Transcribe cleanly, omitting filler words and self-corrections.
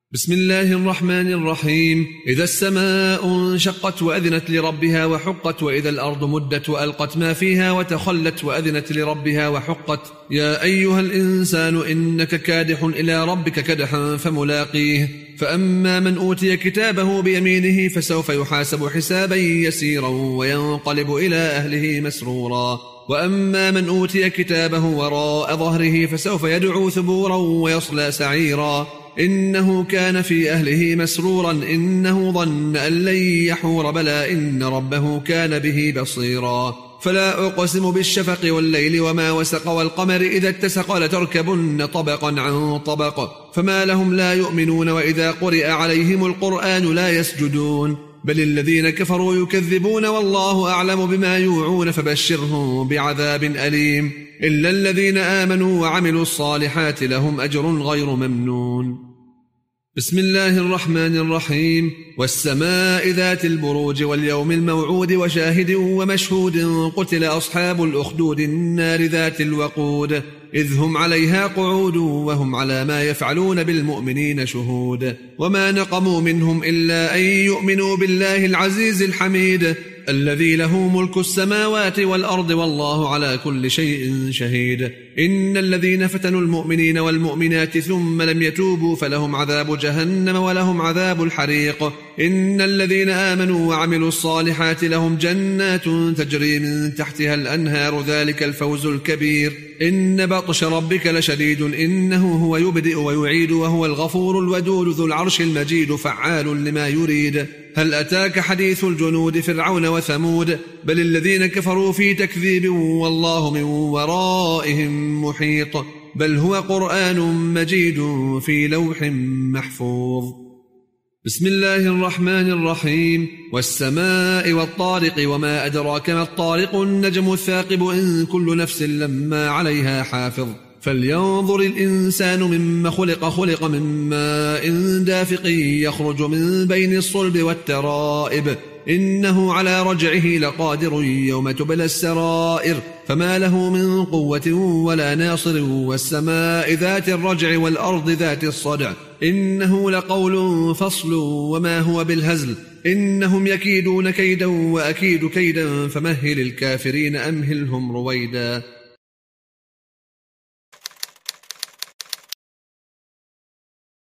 بسم الله الرحمن الرحيم. إذا السماء انشقت وأذنت لربها وحقت، وإذا الأرض مدت وألقت ما فيها وتخلت وأذنت لربها وحقت. يا أيها الإنسان إنك كادح إلى ربك كدحا فملاقيه. فأما من أوتي كتابه بيمينه فسوف يحاسب حسابا يسيرا وينقلب إلى أهله مسرورا. وأما من أوتي كتابه وراء ظهره فسوف يدعو ثبورا ويصلى سعيرا. إنه كان في أهله مسرورا إنه ظن أن لن يحور بلى إن ربه كان به بصيرا. فلا أقسم بالشفق والليل وما وسق والقمر إذا اتسق لتركبن طبقا عن طبق فما لهم لا يؤمنون وإذا قرئ عليهم القرآن لا يسجدون بل الذين كفروا يكذبون والله أعلم بما يوعون فبشرهم بعذاب أليم إلا الذين آمنوا وعملوا الصالحات لهم أجر غير ممنون. بسم الله الرحمن الرحيم. والسماء ذات البروج واليوم الموعود وشاهد ومشهود. قتل أصحاب الأخدود النار ذات الوقود إذ هم عليها قعود وهم على ما يفعلون بالمؤمنين شهود. وما نقموا منهم إلا أن يؤمنوا بالله العزيز الحميد الذي له ملك السماوات والأرض والله على كل شيء شهيد. إن الذين فتنوا المؤمنين والمؤمنات ثم لم يتوبوا فلهم عذاب جهنم ولهم عذاب الحريق. إن الذين آمنوا وعملوا الصالحات لهم جنات تجري من تحتها الأنهار ذلك الفوز الكبير. إن بطش ربك لشديد إنه هو يبدئ ويعيد وهو الغفور الودود ذو العرش المجيد فعال لما يريد. هل أتاك حديث الجنود فرعون وثمود بل الذين كفروا في تكذيب والله من ورائهم محيط بل هو قرآن مجيد في لوح محفوظ. بسم الله الرحمن الرحيم. والسماء والطارق وما أدراك ما الطارق النجم الثاقب إن كل نفس لما عليها حافظ. فلينظر الإنسان مما خلق من ماء دافق يخرج من بين الصلب والترائب إنه على رجعه لقادر يوم تبلى السرائر فما له من قوة ولا ناصر. والسماء ذات الرجع والأرض ذات الصدع إنه لقول فصل وما هو بالهزل. إنهم يكيدون كيدا وأكيد كيدا فمهل الكافرين أمهلهم رويدا.